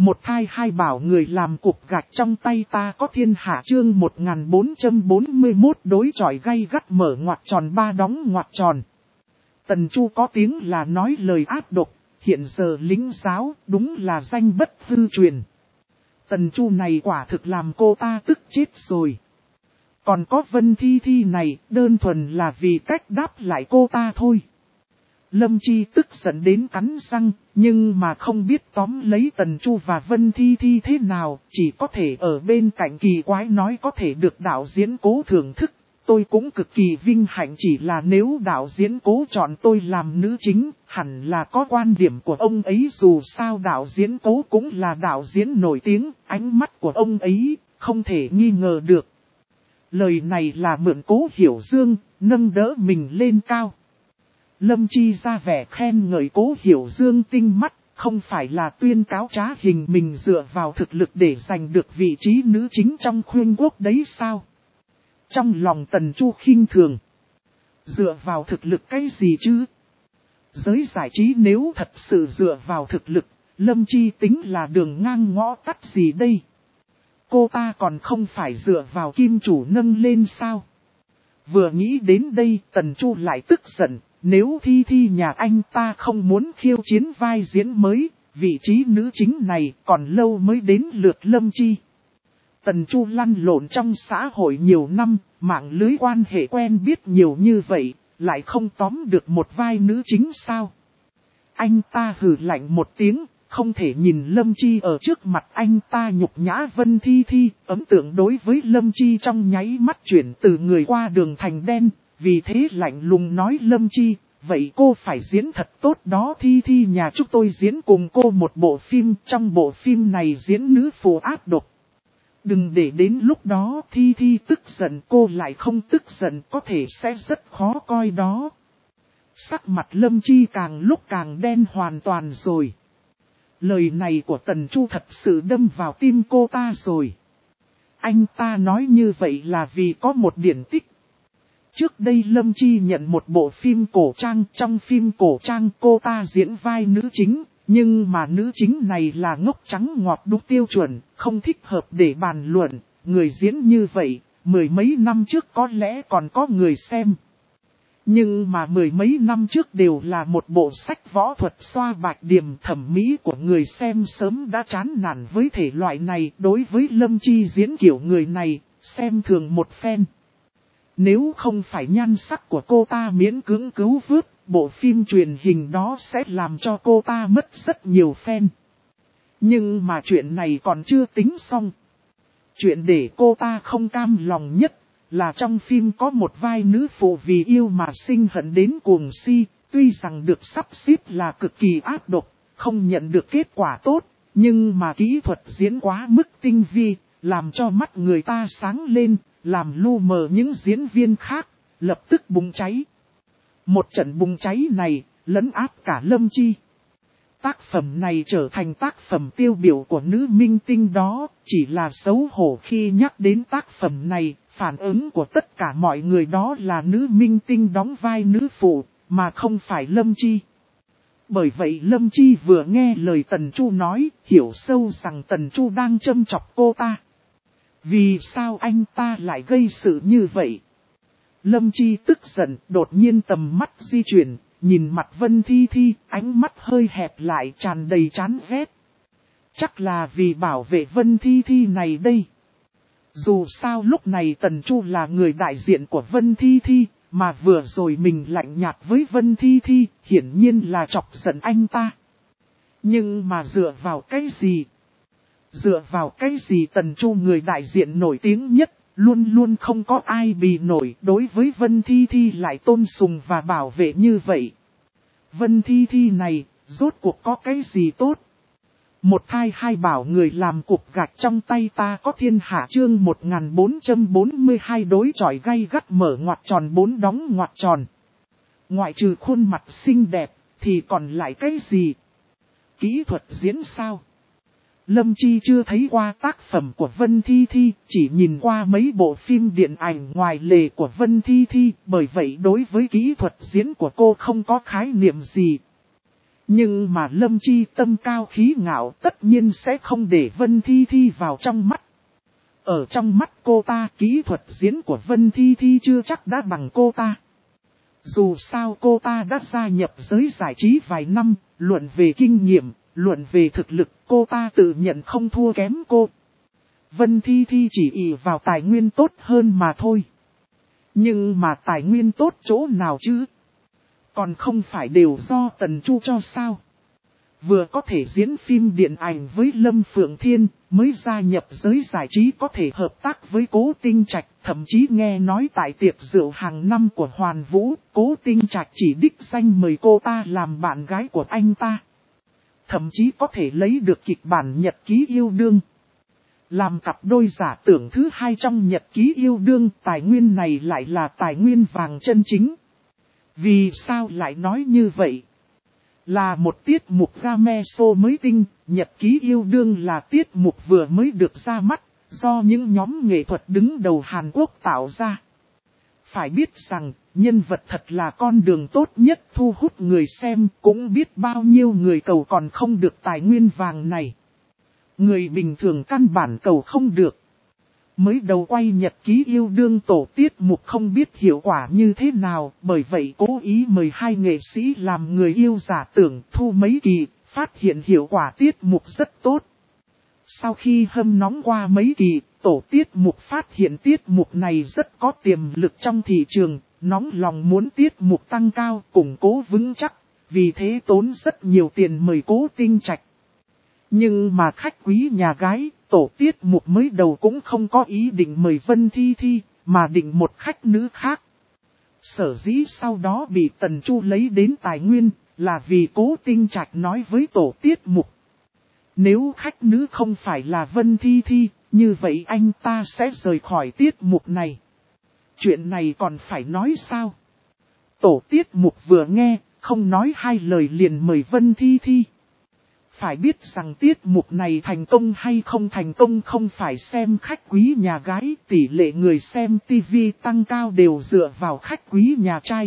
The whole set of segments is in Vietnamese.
Một thai hai bảo người làm cục gạch trong tay ta có thiên hạ chương 1441 đối chọi gay gắt mở ngoặc tròn ba đóng ngoặc tròn. Tần Chu có tiếng là nói lời ác độc, hiện giờ lính giáo đúng là danh bất hư truyền. Tần Chu này quả thực làm cô ta tức chết rồi. Còn có Vân Thi Thi này đơn thuần là vì cách đáp lại cô ta thôi. Lâm Chi tức giận đến cắn răng, nhưng mà không biết tóm lấy Tần Chu và Vân Thi Thi thế nào, chỉ có thể ở bên cạnh kỳ quái nói có thể được đạo diễn Cố thưởng thức. Tôi cũng cực kỳ vinh hạnh, chỉ là nếu đạo diễn Cố chọn tôi làm nữ chính, hẳn là có quan điểm của ông ấy, dù sao đạo diễn Cố cũng là đạo diễn nổi tiếng, ánh mắt của ông ấy không thể nghi ngờ được. Lời này là mượn Cố Hiểu Dương, nâng đỡ mình lên cao. Lâm Chi ra vẻ khen ngợi Cố Hiểu Dương tinh mắt, không phải là tuyên cáo trá hình mình dựa vào thực lực để giành được vị trí nữ chính trong khuyên quốc đấy sao? Trong lòng Tần Chu khinh thường. Dựa vào thực lực cái gì chứ? Giới giải trí nếu thật sự dựa vào thực lực, Lâm Chi tính là đường ngang ngõ tắt gì đây? Cô ta còn không phải dựa vào kim chủ nâng lên sao? Vừa nghĩ đến đây Tần Chu lại tức giận. Nếu Thi Thi nhà anh ta không muốn khiêu chiến vai diễn mới, vị trí nữ chính này còn lâu mới đến lượt Lâm Chi. Tần Chu lăn lộn trong xã hội nhiều năm, mạng lưới quan hệ quen biết nhiều như vậy, lại không tóm được một vai nữ chính sao? Anh ta hừ lạnh một tiếng, không thể nhìn Lâm Chi ở trước mặt anh ta nhục nhã Vân Thi Thi, ấn tượng đối với Lâm Chi trong nháy mắt chuyển từ người qua đường thành đen. Vì thế lạnh lùng nói Lâm Chi, vậy cô phải diễn thật tốt đó. Thi Thi nhà chúng tôi diễn cùng cô một bộ phim, trong bộ phim này diễn nữ phụ ác độc. Đừng để đến lúc đó Thi Thi tức giận cô lại không tức giận, có thể sẽ rất khó coi đó. Sắc mặt Lâm Chi càng lúc càng đen hoàn toàn rồi. Lời này của Tần Chu thật sự đâm vào tim cô ta rồi. Anh ta nói như vậy là vì có một điển tích. Trước đây Lâm Chi nhận một bộ phim cổ trang, trong phim cổ trang cô ta diễn vai nữ chính, nhưng mà nữ chính này là ngốc trắng ngọt đúng tiêu chuẩn, không thích hợp để bàn luận, người diễn như vậy, mười mấy năm trước có lẽ còn có người xem. Nhưng mà mười mấy năm trước đều là một bộ sách võ thuật xoa bạch điểm, thẩm mỹ của người xem sớm đã chán nản với thể loại này, đối với Lâm Chi diễn kiểu người này, xem thường một phen. Nếu không phải nhan sắc của cô ta miễn cưỡng cứu vớt, bộ phim truyền hình đó sẽ làm cho cô ta mất rất nhiều fan. Nhưng mà chuyện này còn chưa tính xong. Chuyện để cô ta không cam lòng nhất là trong phim có một vai nữ phụ vì yêu mà sinh hận đến cuồng si, tuy rằng được sắp xếp là cực kỳ ác độc, không nhận được kết quả tốt, nhưng mà kỹ thuật diễn quá mức tinh vi, làm cho mắt người ta sáng lên, làm lu mờ những diễn viên khác, lập tức bùng cháy. Một trận bùng cháy này, lấn áp cả Lâm Chi. Tác phẩm này trở thành tác phẩm tiêu biểu của nữ minh tinh đó, chỉ là xấu hổ khi nhắc đến tác phẩm này, phản ứng của tất cả mọi người đó là nữ minh tinh đóng vai nữ phụ, mà không phải Lâm Chi. Bởi vậy Lâm Chi vừa nghe lời Tần Chu nói, hiểu sâu rằng Tần Chu đang châm chọc cô ta. Vì sao anh ta lại gây sự như vậy? Lâm Chi tức giận, đột nhiên tầm mắt di chuyển, nhìn mặt Vân Thi Thi, ánh mắt hơi hẹp lại tràn đầy chán ghét. Chắc là vì bảo vệ Vân Thi Thi này đây. Dù sao lúc này Tần Chu là người đại diện của Vân Thi Thi, mà vừa rồi mình lạnh nhạt với Vân Thi Thi, hiển nhiên là chọc giận anh ta. Nhưng mà dựa vào cái gì? Dựa vào cái gì Tần Chu người đại diện nổi tiếng nhất, luôn luôn không có ai bì nổi, đối với Vân Thi Thi lại tôn sùng và bảo vệ như vậy. Vân Thi Thi này, rốt cuộc có cái gì tốt? Một thai hai bảo người làm cục gạch trong tay ta có thiên hạ chương 1442 đối chọi gay gắt mở ngoặc tròn bốn đóng ngoặc tròn. Ngoại trừ khuôn mặt xinh đẹp, thì còn lại cái gì? Kỹ thuật diễn sao? Lâm Chi chưa thấy qua tác phẩm của Vân Thi Thi, chỉ nhìn qua mấy bộ phim điện ảnh ngoài lề của Vân Thi Thi, bởi vậy đối với kỹ thuật diễn của cô không có khái niệm gì. Nhưng mà Lâm Chi tâm cao khí ngạo tất nhiên sẽ không để Vân Thi Thi vào trong mắt. Ở trong mắt cô ta, kỹ thuật diễn của Vân Thi Thi chưa chắc đã bằng cô ta. Dù sao cô ta đã gia nhập giới giải trí vài năm, luận về kinh nghiệm, luận về thực lực, cô ta tự nhận không thua kém cô. Vân Thi Thi chỉ ỷ vào tài nguyên tốt hơn mà thôi. Nhưng mà tài nguyên tốt chỗ nào chứ? Còn không phải đều do Tần Chu cho sao? Vừa có thể diễn phim điện ảnh với Lâm Phượng Thiên, mới gia nhập giới giải trí có thể hợp tác với Cố Tinh Trạch, thậm chí nghe nói tại tiệc rượu hàng năm của Hoàn Vũ, Cố Tinh Trạch chỉ đích danh mời cô ta làm bạn gái của anh ta. Thậm chí có thể lấy được kịch bản nhật ký yêu đương. Làm cặp đôi giả tưởng thứ hai trong nhật ký yêu đương, tài nguyên này lại là tài nguyên vàng chân chính. Vì sao lại nói như vậy? Là một tiết mục game show mới tinh, nhật ký yêu đương là tiết mục vừa mới được ra mắt, do những nhóm nghệ thuật đứng đầu Hàn Quốc tạo ra. Phải biết rằng, nhân vật thật là con đường tốt nhất thu hút người xem, cũng biết bao nhiêu người cầu còn không được tài nguyên vàng này. Người bình thường căn bản cầu không được. Mới đầu quay nhật ký yêu đương tổ tiết mục không biết hiệu quả như thế nào, bởi vậy cố ý mời hai nghệ sĩ làm người yêu giả tưởng thu mấy kỳ, phát hiện hiệu quả tiết mục rất tốt. Sau khi hâm nóng qua mấy kỳ, tổ tiết mục phát hiện tiết mục này rất có tiềm lực trong thị trường, nóng lòng muốn tiết mục tăng cao, củng cố vững chắc, vì thế tốn rất nhiều tiền mời Cố Tinh Trạch. Nhưng mà khách quý nhà gái, tổ tiết mục mới đầu cũng không có ý định mời Vân Thi Thi, mà định một khách nữ khác. Sở dĩ sau đó bị Tần Chu lấy đến tài nguyên, là vì Cố Tinh Trạch nói với tổ tiết mục. Nếu khách nữ không phải là Vân Thi Thi, như vậy anh ta sẽ rời khỏi tiết mục này. Chuyện này còn phải nói sao? Tổ tiết mục vừa nghe, không nói hai lời liền mời Vân Thi Thi. Phải biết rằng tiết mục này thành công hay không thành công không phải xem khách quý nhà gái, tỷ lệ người xem TV tăng cao đều dựa vào khách quý nhà trai.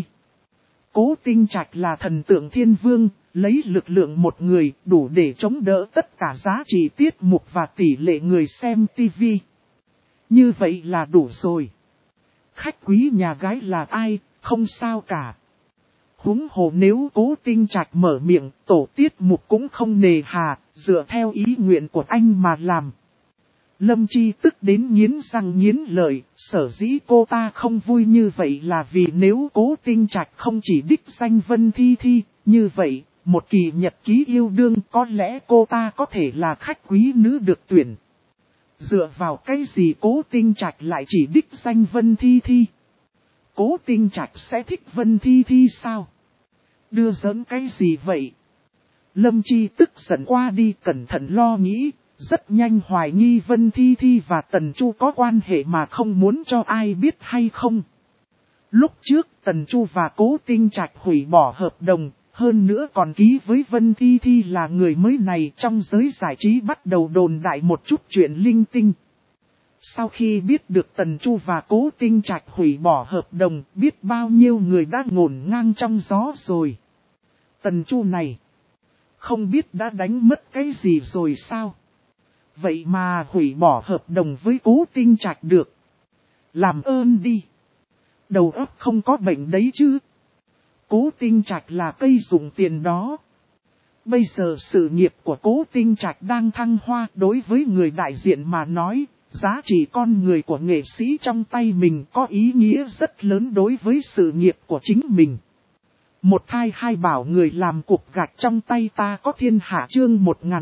Cố Tinh Trạch là thần tượng thiên vương, lấy lực lượng một người đủ để chống đỡ tất cả giá trị tiết mục và tỷ lệ người xem TV. Như vậy là đủ rồi. Khách quý nhà gái là ai, không sao cả. Huống hồ nếu Cố Tinh Trạch mở miệng, tổ tiết mục cũng không nề hà, dựa theo ý nguyện của anh mà làm. Lâm Chi tức đến nghiến răng nghiến lợi, sở dĩ cô ta không vui như vậy là vì nếu Cố Tinh Trạch không chỉ đích danh Vân Thi Thi, như vậy, một kỳ nhật ký yêu đương có lẽ cô ta có thể là khách quý nữ được tuyển. Dựa vào cái gì Cố Tinh Trạch lại chỉ đích danh Vân Thi Thi? Cố Tinh Trạch sẽ thích Vân Thi Thi sao? Đưa giỡn cái gì vậy? Lâm Chi tức giận qua đi cẩn thận lo nghĩ, rất nhanh hoài nghi Vân Thi Thi và Tần Chu có quan hệ mà không muốn cho ai biết hay không. Lúc trước Tần Chu và Cố Tinh Trạch hủy bỏ hợp đồng, hơn nữa còn ký với Vân Thi Thi là người mới này trong giới giải trí bắt đầu đồn đại một chút chuyện linh tinh. Sau khi biết được Tần Chu và Cố Tinh Trạch hủy bỏ hợp đồng, biết bao nhiêu người đã ngổn ngang trong gió rồi. Tần Chu này, không biết đã đánh mất cái gì rồi sao? Vậy mà hủy bỏ hợp đồng với Cố Tinh Trạch được. Làm ơn đi. Đầu óc không có bệnh đấy chứ. Cố Tinh Trạch là cây dùng tiền đó. Bây giờ sự nghiệp của Cố Tinh Trạch đang thăng hoa, đối với người đại diện mà nói, giá trị con người của nghệ sĩ trong tay mình có ý nghĩa rất lớn đối với sự nghiệp của chính mình. Một thai hai bảo người làm cục gạch trong tay ta có thiên hạ chương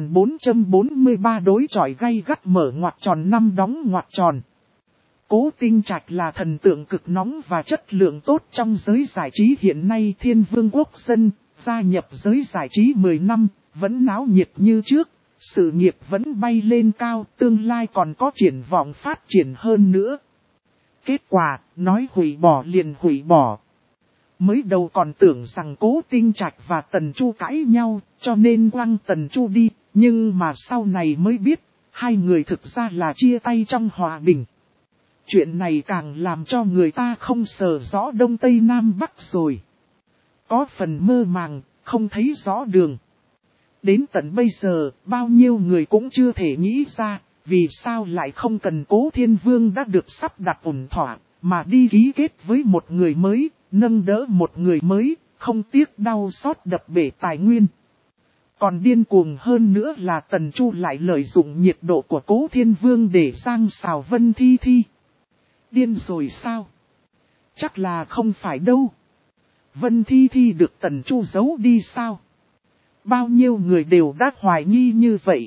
1443 đối chọi gay gắt mở ngoặc tròn năm đóng ngoặc tròn. Cố Tinh Trạch là thần tượng cực nóng và chất lượng tốt trong giới giải trí hiện nay thiên vương quốc dân, gia nhập giới giải trí 10 năm, vẫn náo nhiệt như trước, sự nghiệp vẫn bay lên cao, tương lai còn có triển vọng phát triển hơn nữa. Kết quả, nói hủy bỏ liền hủy bỏ. Mới đầu còn tưởng rằng Cố Tinh Trạch và Tần Chu cãi nhau, cho nên quăng Tần Chu đi, nhưng mà sau này mới biết, hai người thực ra là chia tay trong hòa bình. Chuyện này càng làm cho người ta không sờ rõ Đông Tây Nam Bắc rồi. Có phần mơ màng, không thấy rõ đường. Đến tận bây giờ, bao nhiêu người cũng chưa thể nghĩ ra, vì sao lại không cần Cố Thiên Vương đã được sắp đặt ổn thỏa, mà đi ký kết với một người mới, nâng đỡ một người mới, không tiếc đau xót đập bể tài nguyên. Còn điên cuồng hơn nữa là Tần Chu lại lợi dụng nhiệt độ của Cố Thiên Vương để giang xào Vân Thi Thi. Điên rồi sao? Chắc là không phải đâu. Vân Thi Thi được Tần Chu giấu đi sao? Bao nhiêu người đều đã hoài nghi như vậy.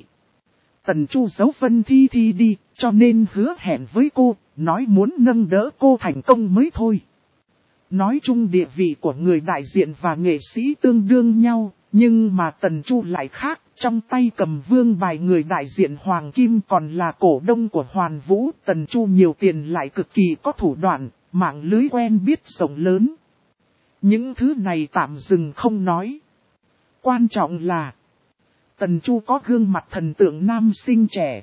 Tần Chu giấu Vân Thi Thi đi, cho nên hứa hẹn với cô, nói muốn nâng đỡ cô thành công mới thôi. Nói chung địa vị của người đại diện và nghệ sĩ tương đương nhau, nhưng mà Tần Chu lại khác, trong tay cầm vương bài người đại diện Hoàng Kim còn là cổ đông của Hoàn Vũ. Tần Chu nhiều tiền lại cực kỳ có thủ đoạn, mạng lưới quen biết rộng lớn. Những thứ này tạm dừng không nói. Quan trọng là Tần Chu có gương mặt thần tượng nam sinh trẻ.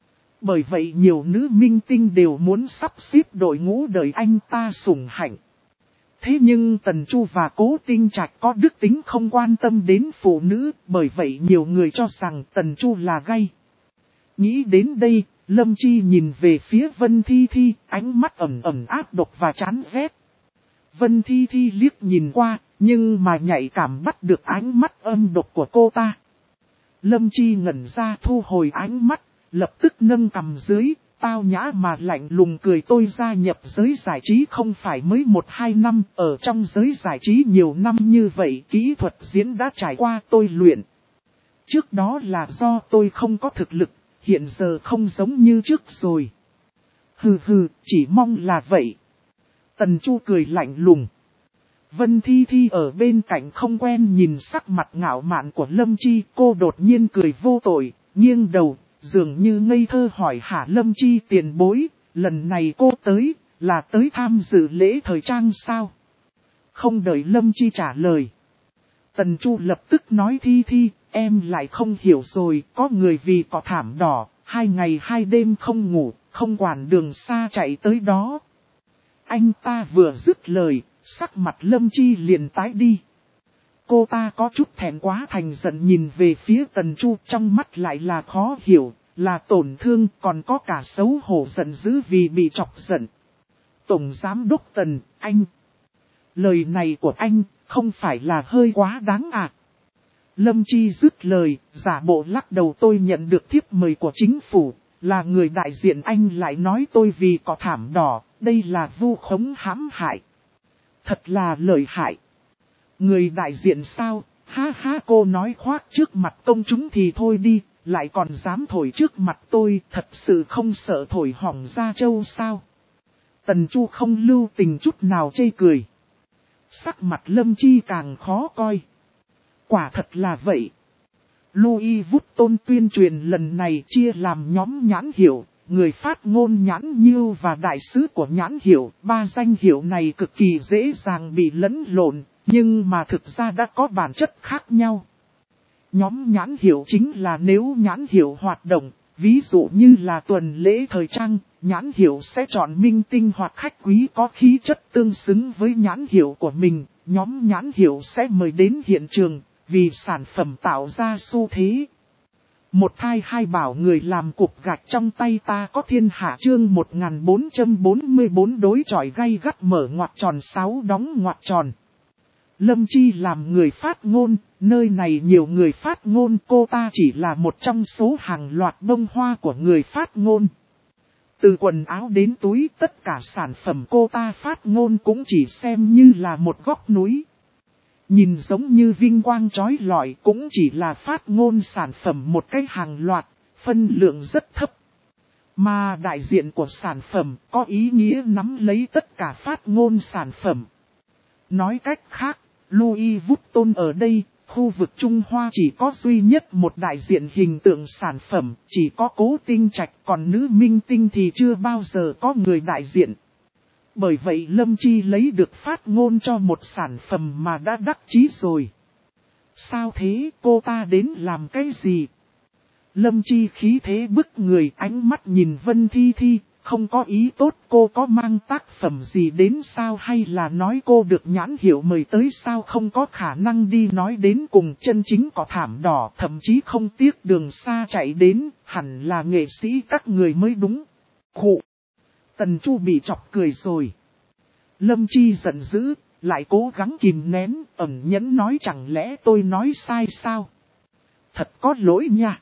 Bởi vậy nhiều nữ minh tinh đều muốn sắp xếp đội ngũ đời anh ta sủng hạnh. Thế nhưng Tần Chu và Cố Tinh Trạch có đức tính không quan tâm đến phụ nữ, bởi vậy nhiều người cho rằng Tần Chu là gay. Nghĩ đến đây, Lâm Chi nhìn về phía Vân Thi Thi, ánh mắt ẩm ẩm áp độc và chán ghét. Vân Thi Thi liếc nhìn qua, nhưng mà nhạy cảm bắt được ánh mắt âm độc của cô ta. Lâm Chi ngẩn ra thu hồi ánh mắt, lập tức nâng cằm dưới, tao nhã mà lạnh lùng cười. Tôi gia nhập giới giải trí không phải mới 1-2 năm, ở trong giới giải trí nhiều năm như vậy kỹ thuật diễn đã trải qua tôi luyện. Trước đó là do tôi không có thực lực, hiện giờ không giống như trước rồi. Hừ hừ, chỉ mong là vậy. Tần Chu cười lạnh lùng. Vân Thi Thi ở bên cạnh không quen nhìn sắc mặt ngạo mạn của Lâm Chi, cô đột nhiên cười vô tội, nghiêng đầu, dường như ngây thơ hỏi hả Lâm Chi tiền bối, lần này cô tới, là tới tham dự lễ thời trang sao? Không đợi Lâm Chi trả lời. Tần Chu lập tức nói Thi Thi, em lại không hiểu rồi, có người vì cỏ thảm đỏ, 2 ngày 2 đêm không ngủ, không quản đường xa chạy tới đó. Anh ta vừa dứt lời, sắc mặt Lâm Chi liền tái đi. Cô ta có chút thẹn quá thành giận nhìn về phía Tần Chu, trong mắt lại là khó hiểu, là tổn thương, còn có cả xấu hổ giận dữ vì bị chọc giận. Tổng Giám đốc Tần, anh. Lời này của anh, không phải là hơi quá đáng à? Lâm Chi dứt lời, giả bộ lắc đầu. Tôi nhận được thiếp mời của chính phủ, là người đại diện, anh lại nói tôi vì cỏ thảm đỏ, đây là vu khống hãm hại. Thật là lợi hại. Người đại diện sao? Ha ha, cô nói khoác trước mặt công chúng thì thôi đi, lại còn dám thổi trước mặt tôi, thật sự không sợ thổi hỏng da trâu sao? Tần Chu không lưu tình chút nào chê cười. Sắc mặt Lâm Chi càng khó coi. Quả thật là vậy. Louis Vuitton tuyên truyền lần này chia làm nhóm nhãn hiệu, người phát ngôn nhãn nhiêu và đại sứ của nhãn hiệu. 3 danh hiệu này cực kỳ dễ dàng bị lẫn lộn, nhưng mà thực ra đã có bản chất khác nhau. Nhóm nhãn hiệu chính là nếu nhãn hiệu hoạt động, ví dụ như là tuần lễ thời trang, nhãn hiệu sẽ chọn minh tinh hoặc khách quý có khí chất tương xứng với nhãn hiệu của mình, nhóm nhãn hiệu sẽ mời đến hiện trường, vì sản phẩm tạo ra xu thế. Một thai hai bảo người làm cục gạch trong tay ta có thiên hạ. Chương 1444 đối chọi gay gắt mở ngoặc tròn 6 đóng ngoặc tròn. Lâm Chi làm người phát ngôn, nơi này nhiều người phát ngôn, cô ta chỉ là một trong số hàng loạt bông hoa của người phát ngôn. Từ quần áo đến túi, tất cả sản phẩm cô ta phát ngôn cũng chỉ xem như là một góc núi. Nhìn giống như vinh quang chói lọi, cũng chỉ là phát ngôn sản phẩm một cái hàng loạt, phân lượng rất thấp. Mà đại diện của sản phẩm có ý nghĩa nắm lấy tất cả phát ngôn sản phẩm. Nói cách khác, Louis Vuitton ở đây, khu vực Trung Hoa chỉ có duy nhất một đại diện hình tượng sản phẩm, chỉ có Cố Tinh Trạch, còn nữ minh tinh thì chưa bao giờ có người đại diện. Bởi vậy Lâm Chi lấy được phát ngôn cho một sản phẩm mà đã đắc chí rồi. Sao thế, cô ta đến làm cái gì? Lâm Chi khí thế bức người, ánh mắt nhìn Vân Thi Thi, không có ý tốt, cô có mang tác phẩm gì đến sao hay là nói cô được nhãn hiệu mời tới sao, không có khả năng đi, nói đến cùng chân chính có thảm đỏ, thậm chí không tiếc đường xa chạy đến, hẳn là nghệ sĩ các người mới đúng. Khụ! Tần Chu bị chọc cười rồi. Lâm Chi giận dữ, lại cố gắng kìm nén, ẩn nhẫn nói chẳng lẽ tôi nói sai sao? Thật có lỗi nha.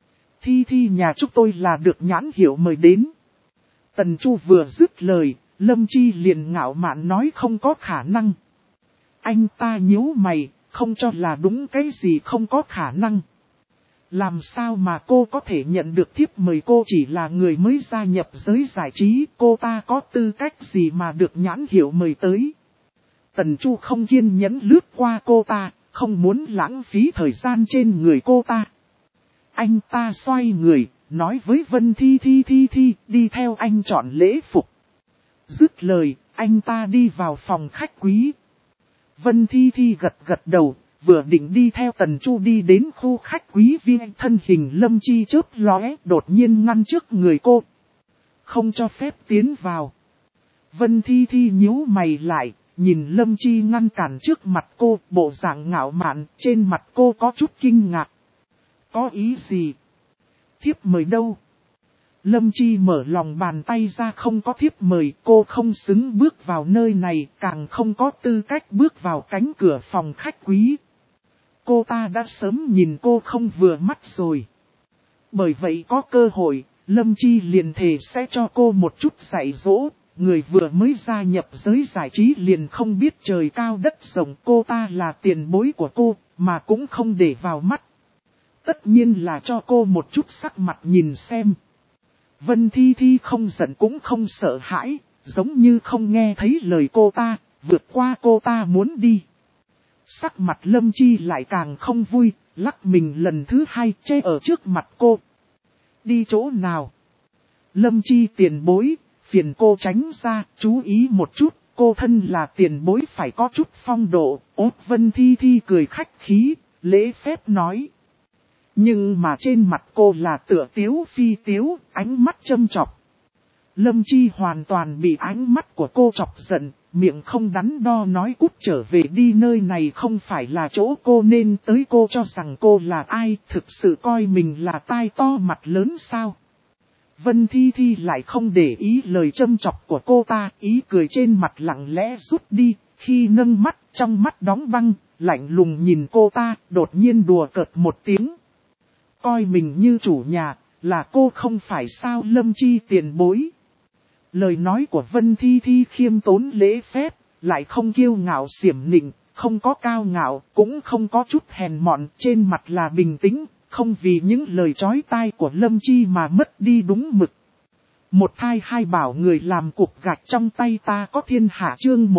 Thi nhà chúng tôi là được nhãn hiệu mời đến. Tần Chu vừa dứt lời, Lâm Chi liền ngạo mạn nói không có khả năng. Anh ta nhíu mày, không cho là đúng cái gì không có khả năng. Làm sao mà cô có thể nhận được thiếp mời, cô chỉ là người mới gia nhập giới giải trí, cô ta có tư cách gì mà được nhãn hiệu mời tới. Tần Chu không kiên nhẫn lướt qua cô ta, không muốn lãng phí thời gian trên người cô ta. Anh ta xoay người, nói với Vân Thi, đi theo anh chọn lễ phục. Dứt lời, anh ta đi vào phòng khách quý. Vân Thi gật đầu, vừa định đi theo Tần Chu đi đến khu khách quý viên, thân hình Lâm Chi chớp lóe, đột nhiên ngăn trước người cô. Không cho phép tiến vào. Vân Thi nhíu mày lại, nhìn Lâm Chi ngăn cản trước mặt cô, bộ dạng ngạo mạn, trên mặt cô có chút kinh ngạc. Có ý gì? Thiếp mời đâu? Lâm Chi mở lòng bàn tay ra, không có thiếp mời, cô không xứng bước vào nơi này, càng không có tư cách bước vào cánh cửa phòng khách quý. Cô ta đã sớm nhìn cô không vừa mắt rồi. Bởi vậy có cơ hội, Lâm Chi liền thề sẽ cho cô một chút dạy dỗ. Người vừa mới gia nhập giới giải trí liền không biết trời cao đất rộng, cô ta là tiền bối của cô, mà cũng không để vào mắt. Tất nhiên là cho cô một chút sắc mặt nhìn xem. Vân Thi không giận cũng không sợ hãi, giống như không nghe thấy lời cô ta, vượt qua cô ta muốn đi. Sắc mặt Lâm Chi lại càng không vui, lắc mình lần thứ hai che ở trước mặt cô. Đi chỗ nào? Lâm Chi tiền bối, phiền cô tránh ra, chú ý một chút, cô thân là tiền bối phải có chút phong độ. Ốt Vân Thi cười khách khí, lễ phép nói. Nhưng mà trên mặt cô là tựa tiếu phi tiếu, ánh mắt châm chọc. Lâm Chi hoàn toàn bị ánh mắt của cô chọc giận, miệng không đắn đo nói cút trở về đi, nơi này không phải là chỗ cô nên tới, cô cho rằng cô là ai, thực sự coi mình là tai to mặt lớn sao. Vân Thi lại không để ý lời châm chọc của cô ta, ý cười trên mặt lặng lẽ rút đi, khi nâng mắt trong mắt đóng băng, lạnh lùng nhìn cô ta, đột nhiên đùa cợt một tiếng. Coi mình như chủ nhà, là cô không phải sao Lâm Chi tiền bối. Lời nói của Vân Thi khiêm tốn lễ phép, lại không kiêu ngạo xiểm nịnh, không có cao ngạo, cũng không có chút hèn mọn, trên mặt là bình tĩnh, không vì những lời chói tai của Lâm Chi mà mất đi đúng mực. Một thai hai bảo người làm cục gạch trong tay ta có thiên hạ, chương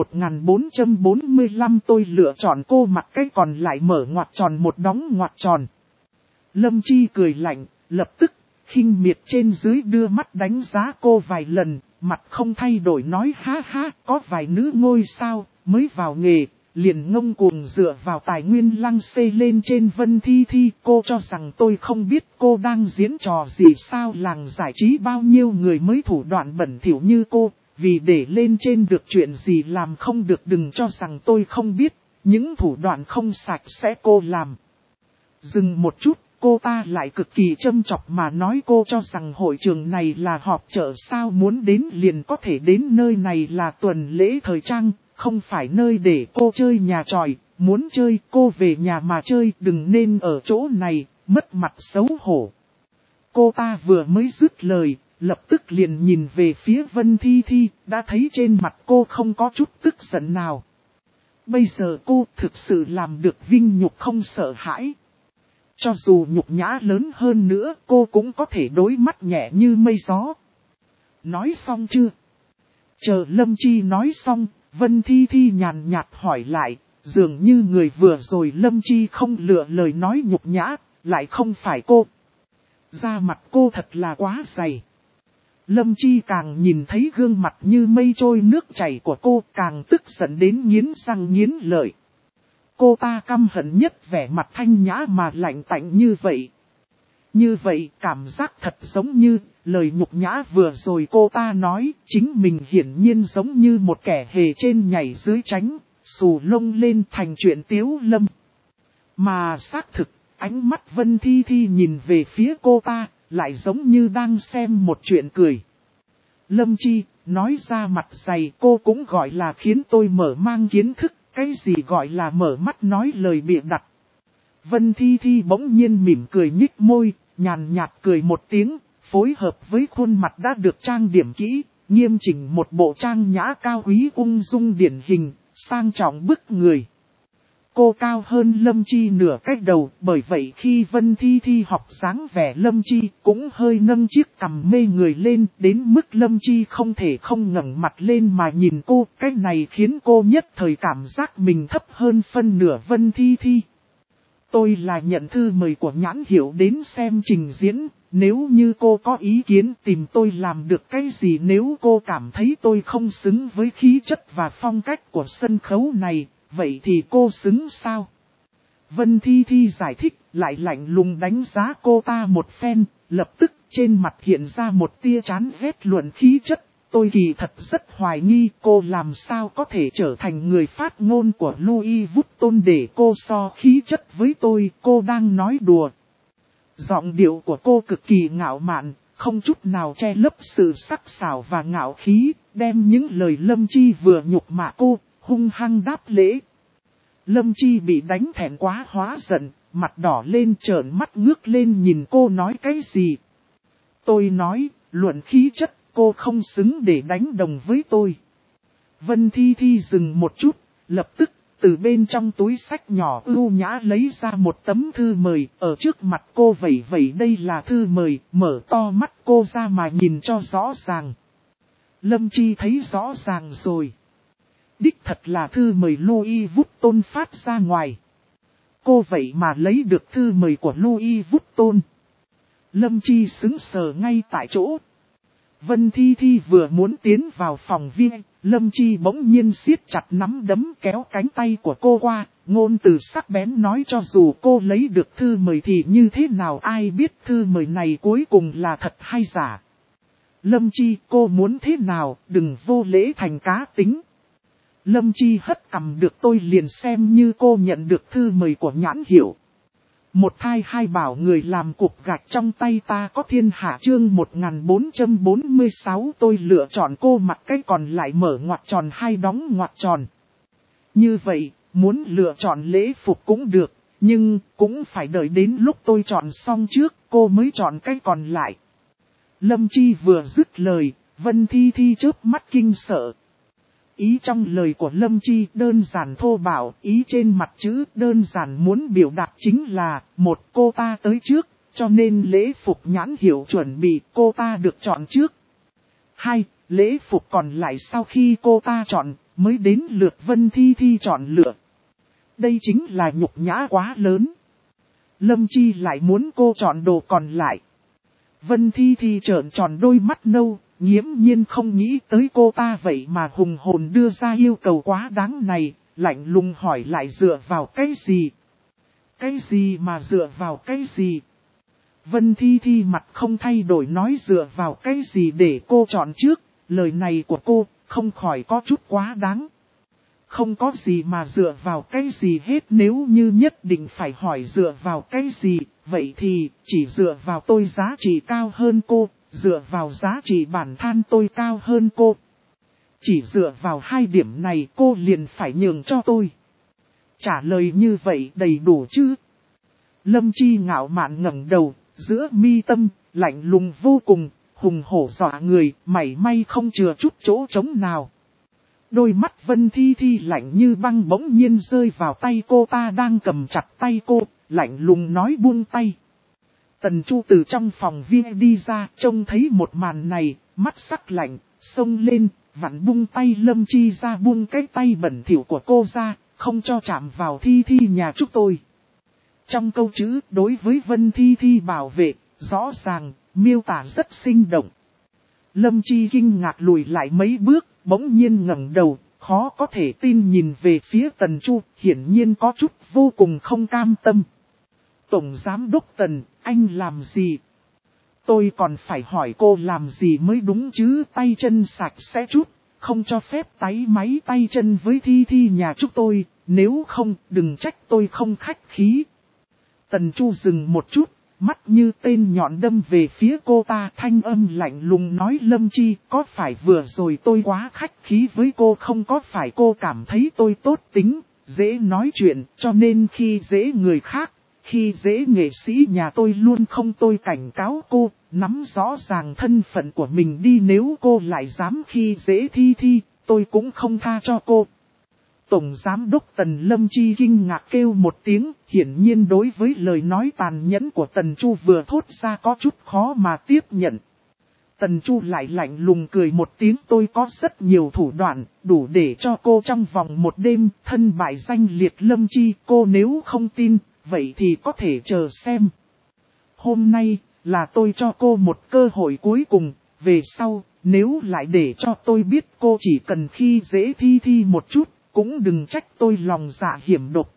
1445 tôi lựa chọn cô mặt cái còn lại mở ngoặc tròn một đóng ngoặc tròn. Lâm Chi cười lạnh, lập tức, khinh miệt trên dưới đưa mắt đánh giá cô vài lần, mặt không thay đổi nói ha ha, có vài nữ ngôi sao, mới vào nghề, liền ngông cuồng dựa vào tài nguyên lăng xê lên trên Vân Thi, cô cho rằng tôi không biết cô đang diễn trò gì sao, làng giải trí bao nhiêu người mới thủ đoạn bẩn thỉu như cô, vì để lên trên được chuyện gì làm không được, đừng cho rằng tôi không biết, những thủ đoạn không sạch sẽ cô làm. Dừng một chút. Cô ta lại cực kỳ châm chọc mà nói, cô cho rằng hội trường này là họp chợ sao, muốn đến liền có thể đến, nơi này là tuần lễ thời trang, không phải nơi để cô chơi nhà tròi, muốn chơi cô về nhà mà chơi, đừng nên ở chỗ này, mất mặt xấu hổ. Cô ta vừa mới dứt lời, lập tức liền nhìn về phía Vân Thi, đã thấy trên mặt cô không có chút tức giận nào. Bây giờ cô thực sự làm được vinh nhục không sợ hãi. Cho dù nhục nhã lớn hơn nữa, cô cũng có thể đối mắt nhẹ như mây gió. Nói xong chưa? Chờ Lâm Chi nói xong, Vân Thi nhàn nhạt hỏi lại, dường như người vừa rồi Lâm Chi không lựa lời nói nhục nhã, lại không phải cô. Da mặt cô thật là quá dày. Lâm Chi càng nhìn thấy gương mặt như mây trôi nước chảy của cô, càng tức giận đến nghiến răng nghiến lợi. Cô ta căm hận nhất vẻ mặt thanh nhã mà lạnh tạnh như vậy. Như vậy cảm giác thật giống như lời nhục nhã vừa rồi cô ta nói, chính mình hiển nhiên giống như một kẻ hề trên nhảy dưới tránh, xù lông lên thành chuyện tiếu lâm. Mà xác thực, ánh mắt Vân Thi Thi nhìn về phía cô ta, lại giống như đang xem một chuyện cười. Lâm Chi, nói ra mặt dày cô cũng gọi là khiến tôi mở mang kiến thức, cái gì gọi là mở mắt nói lời bịa đặt. Vân Thi Thi bỗng nhiên mỉm cười nhích môi, nhàn nhạt cười một tiếng, phối hợp với khuôn mặt đã được trang điểm kỹ, nghiêm chỉnh một bộ trang nhã cao quý ung dung điển hình, sang trọng bức người. Cô cao hơn Lâm Chi nửa cách đầu, bởi vậy khi Vân Thi Thi học dáng vẻ Lâm Chi cũng hơi nâng chiếc cằm mê người lên, đến mức Lâm Chi không thể không ngẩng mặt lên mà nhìn cô, cái này khiến cô nhất thời cảm giác mình thấp hơn phân nửa Vân Thi Thi. Tôi là nhận thư mời của nhãn hiệu đến xem trình diễn, nếu như cô có ý kiến tìm tôi làm được cái gì, nếu cô cảm thấy tôi không xứng với khí chất và phong cách của sân khấu này, vậy thì cô xứng sao? Vân Thi Thi giải thích, lại lạnh lùng đánh giá cô ta một phen, lập tức trên mặt hiện ra một tia chán ghét luận khí chất. Tôi kỳ thật rất hoài nghi cô làm sao có thể trở thành người phát ngôn của Louis Vuitton để cô so khí chất với tôi, cô đang nói đùa. Giọng điệu của cô cực kỳ ngạo mạn, không chút nào che lấp sự sắc sảo và ngạo khí, đem những lời Lâm Chi vừa nhục mạ cô, hung hăng đáp lễ. Lâm Chi bị đánh thẹn quá hóa giận, mặt đỏ lên trợn mắt ngước lên nhìn cô nói cái gì. Tôi nói, luận khí chất, cô không xứng để đánh đồng với tôi. Vân Thi Thi dừng một chút, lập tức, từ bên trong túi sách nhỏ ưu nhã lấy ra một tấm thư mời, ở trước mặt cô vẩy vẩy đây là thư mời, mở to mắt cô ra mà nhìn cho rõ ràng. Lâm Chi thấy rõ ràng rồi. Đích thật là thư mời Louis Vuitton phát ra ngoài. Cô vậy mà lấy được thư mời của Louis Vuitton. Lâm Chi sững sờ ngay tại chỗ. Vân Thi Thi vừa muốn tiến vào phòng viên, Lâm Chi bỗng nhiên siết chặt nắm đấm kéo cánh tay của cô qua, ngôn từ sắc bén nói cho dù cô lấy được thư mời thì như thế nào ai biết thư mời này cuối cùng là thật hay giả. Lâm Chi cô muốn thế nào, đừng vô lễ thành cá tính. Lâm Chi hất cằm được tôi liền xem như cô nhận được thư mời của nhãn hiệu. Một thai hai bảo người làm cục gạch trong tay ta có thiên hạ chương 1446 tôi lựa chọn cô mặt cái còn lại mở ngoặc tròn hai đóng ngoặc tròn. Như vậy, muốn lựa chọn lễ phục cũng được, nhưng cũng phải đợi đến lúc tôi chọn xong trước cô mới chọn cái còn lại. Lâm Chi vừa dứt lời, Vân Thi Thi chớp mắt kinh sợ. Ý trong lời của Lâm Chi đơn giản thô bạo, ý trên mặt chữ đơn giản muốn biểu đạt chính là, một cô ta tới trước, cho nên lễ phục nhãn hiệu chuẩn bị cô ta được chọn trước. Hai, lễ phục còn lại sau khi cô ta chọn, mới đến lượt Vân Thi Thi chọn lựa. Đây chính là nhục nhã quá lớn. Lâm Chi lại muốn cô chọn đồ còn lại. Vân Thi Thi trợn tròn đôi mắt nâu. Nghiễm nhiên không nghĩ tới cô ta vậy mà hùng hồn đưa ra yêu cầu quá đáng này, lạnh lùng hỏi lại dựa vào cái gì? Cái gì mà dựa vào cái gì? Vân Thi Thi mặt không thay đổi nói dựa vào cái gì để cô chọn trước, lời này của cô không khỏi có chút quá đáng. Không có gì mà dựa vào cái gì hết, nếu như nhất định phải hỏi dựa vào cái gì, vậy thì chỉ dựa vào tôi giá trị cao hơn cô. Dựa vào giá trị bản thân tôi cao hơn cô. Chỉ dựa vào hai điểm này cô liền phải nhường cho tôi. Trả lời như vậy đầy đủ chứ? Lâm Chi ngạo mạn ngẩng đầu, giữa mi tâm, lạnh lùng vô cùng, hùng hổ dọa người, mảy may không chừa chút chỗ trống nào. Đôi mắt Vân Thi Thi lạnh như băng bỗng nhiên rơi vào tay cô ta đang cầm chặt tay cô, lạnh lùng nói buông tay. Tần Chu từ trong phòng viên đi ra, trông thấy một màn này, mắt sắc lạnh, xông lên, vặn bung tay Lâm Chi ra, buông cái tay bẩn thỉu của cô ra, không cho chạm vào Thi Thi nhà chúng tôi. Trong câu chữ đối với Vân Thi Thi bảo vệ, rõ ràng, miêu tả rất sinh động. Lâm Chi kinh ngạc lùi lại mấy bước, bỗng nhiên ngẩng đầu, khó có thể tin nhìn về phía Tần Chu, hiển nhiên có chút vô cùng không cam tâm. Tổng Giám đốc Tần, Anh làm gì? Tôi còn phải hỏi cô làm gì mới đúng chứ, tay chân sạch sẽ chút, không cho phép táy máy tay chân với Thi Thi nhà chúng tôi, nếu không đừng trách tôi không khách khí. Tần Chu dừng một chút, mắt như tên nhọn đâm về phía cô ta, thanh âm lạnh lùng nói: Lâm Chi, có phải vừa rồi tôi quá khách khí với cô không? Có phải cô cảm thấy tôi tốt tính, dễ nói chuyện, cho nên khi dễ người khác, khi dễ nghệ sĩ nhà tôi luôn không? Tôi cảnh cáo cô, nắm rõ ràng thân phận của mình đi, nếu cô lại dám khi dễ Thi Thi, tôi cũng không tha cho cô. Tổng Giám đốc Tần Lâm Chi kinh ngạc kêu một tiếng, hiển nhiên đối với lời nói tàn nhẫn của Tần Chu vừa thốt ra có chút khó mà tiếp nhận. Tần Chu lại lạnh lùng cười một tiếng: tôi có rất nhiều thủ đoạn, đủ để cho cô trong vòng một đêm thân bại danh liệt. Lâm Chi, cô nếu không tin, vậy thì có thể chờ xem. Hôm nay, là tôi cho cô một cơ hội cuối cùng, về sau, nếu lại để cho tôi biết cô chỉ cần khi dễ Thi Thi một chút, cũng đừng trách tôi lòng dạ hiểm độc.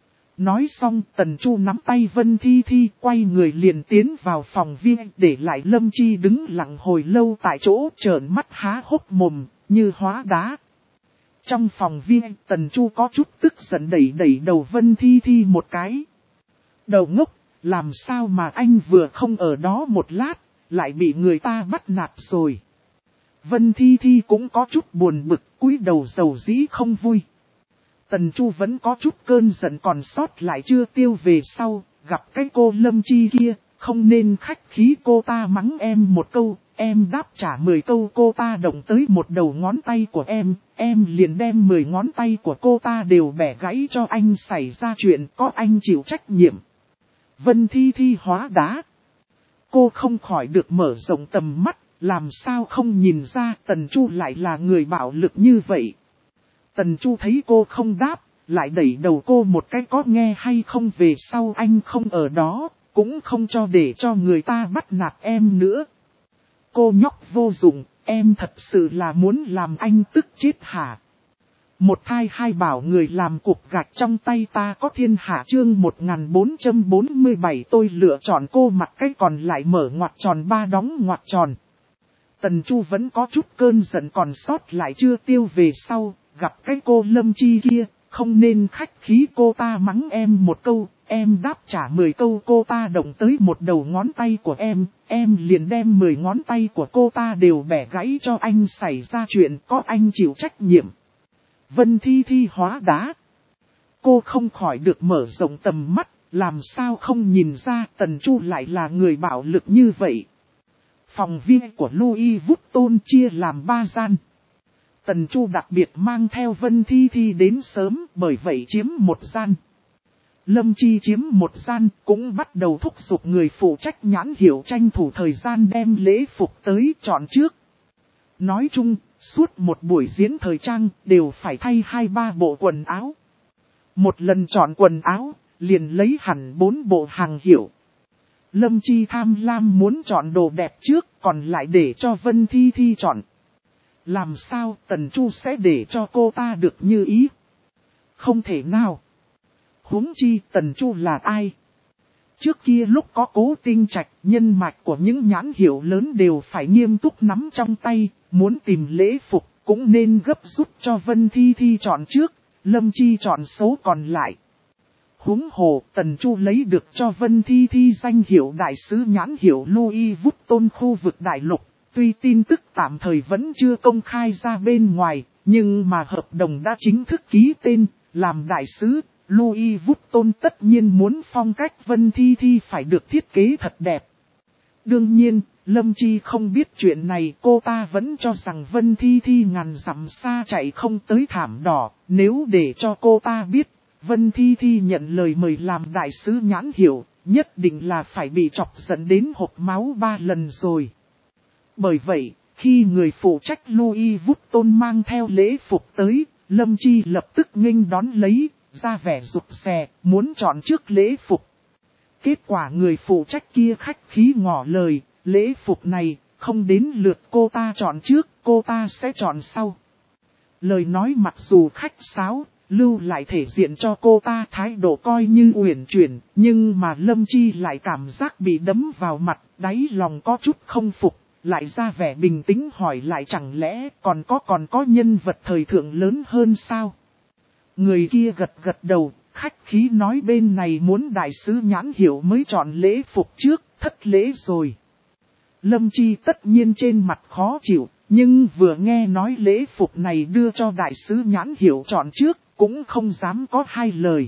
Nói xong, Tần Chu nắm tay Vân Thi Thi, quay người liền tiến vào phòng viên, để lại Lâm Chi đứng lặng hồi lâu tại chỗ, trợn mắt há hốc mồm, như hóa đá. Trong phòng viên, Tần Chu có chút tức giận đẩy đầu Vân Thi Thi một cái. Đầu ngốc, làm sao mà anh vừa không ở đó một lát, lại bị người ta bắt nạt rồi. Vân Thi Thi cũng có chút buồn bực, cúi đầu dầu dĩ không vui. Tần Chu vẫn có chút cơn giận còn sót lại chưa tiêu về sau, gặp cái cô Lâm Chi kia, không nên khách khí. Cô ta mắng em một câu, em đáp trả 10 câu. Cô ta động tới một đầu ngón tay của em liền đem 10 ngón tay của cô ta đều bẻ gãy cho anh. Xảy ra chuyện có anh chịu trách nhiệm. Vân Thi Thi hóa đá. Cô không khỏi được mở rộng tầm mắt, làm sao không nhìn ra Tần Chu lại là người bạo lực như vậy. Tần Chu thấy cô không đáp, lại đẩy đầu cô một cái: có nghe hay không, về sau anh không ở đó, cũng không cho để cho người ta bắt nạt em nữa. Cô nhóc vô dụng, em thật sự là muốn làm anh tức chết hả? Một thai hai bảo người làm cục gạch trong tay ta có thiên hạ. Chương 1447 tôi lựa chọn cô mặc cái còn lại mở ngoặc tròn ba đóng ngoặc tròn. Tần Chu vẫn có chút cơn giận còn sót lại chưa tiêu về sau, gặp cái cô Lâm Chi kia, không nên khách khí. Cô ta mắng em một câu, em đáp trả 10 câu. Cô ta động tới một đầu ngón tay của em liền đem 10 ngón tay của cô ta đều bẻ gãy cho anh. Xảy ra chuyện có anh chịu trách nhiệm. Vân Thi Thi hóa đá. Cô không khỏi được mở rộng tầm mắt, làm sao không nhìn ra Tần Chu lại là người bạo lực như vậy. Phòng viên của Louis Vuitton chia làm 3 gian. Tần Chu đặc biệt mang theo Vân Thi Thi đến sớm, bởi vậy chiếm một gian. Lâm Chi chiếm một gian, cũng bắt đầu thúc giục người phụ trách nhãn hiệu tranh thủ thời gian đem lễ phục tới chọn trước. Nói chung, suốt một buổi diễn thời trang đều phải thay 2-3 bộ quần áo. Một lần chọn quần áo, liền lấy hẳn 4 bộ hàng hiệu. Lâm Chi tham lam muốn chọn đồ đẹp trước, còn lại để cho Vân Thi Thi chọn. Làm sao Tần Chu sẽ để cho cô ta được như ý? Không thể nào. Huống chi Tần Chu là ai? Trước kia lúc có Cố Tinh Trạch, nhân mạch của những nhãn hiệu lớn đều phải nghiêm túc nắm trong tay, muốn tìm lễ phục cũng nên gấp rút cho Vân Thi Thi chọn trước, Lâm Chi chọn số còn lại. Huống hồ, Tần Chu lấy được cho Vân Thi Thi danh hiệu đại sứ nhãn hiệu Louis Vuitton khu vực đại lục. Tuy tin tức tạm thời vẫn chưa công khai ra bên ngoài, nhưng mà hợp đồng đã chính thức ký tên, làm đại sứ, Louis Vuitton tất nhiên muốn phong cách Vân Thi Thi phải được thiết kế thật đẹp. Đương nhiên, Lâm Chi không biết chuyện này, cô ta vẫn cho rằng Vân Thi Thi ngàn dặm xa chạy không tới thảm đỏ, nếu để cho cô ta biết, Vân Thi Thi nhận lời mời làm đại sứ nhãn hiệu, nhất định là phải bị chọc giận đến hộc máu 3 lần rồi. Bởi vậy, khi người phụ trách Louis Vuitton mang theo lễ phục tới, Lâm Chi lập tức nghênh đón lấy, ra vẻ rụt rè, muốn chọn trước lễ phục. Kết quả người phụ trách kia khách khí ngỏ lời, lễ phục này, không đến lượt cô ta chọn trước, cô ta sẽ chọn sau. Lời nói mặc dù khách sáo, lưu lại thể diện cho cô ta, thái độ coi như uyển chuyển, nhưng mà Lâm Chi lại cảm giác bị đấm vào mặt, đáy lòng có chút không phục, lại ra vẻ bình tĩnh hỏi lại chẳng lẽ còn có nhân vật thời thượng lớn hơn sao? Người kia gật gật đầu, khách khí nói bên này muốn đại sứ nhãn hiệu mới chọn lễ phục trước, thất lễ rồi. Lâm Chi tất nhiên trên mặt khó chịu, nhưng vừa nghe nói lễ phục này đưa cho đại sứ nhãn hiệu chọn trước, cũng không dám có hai lời.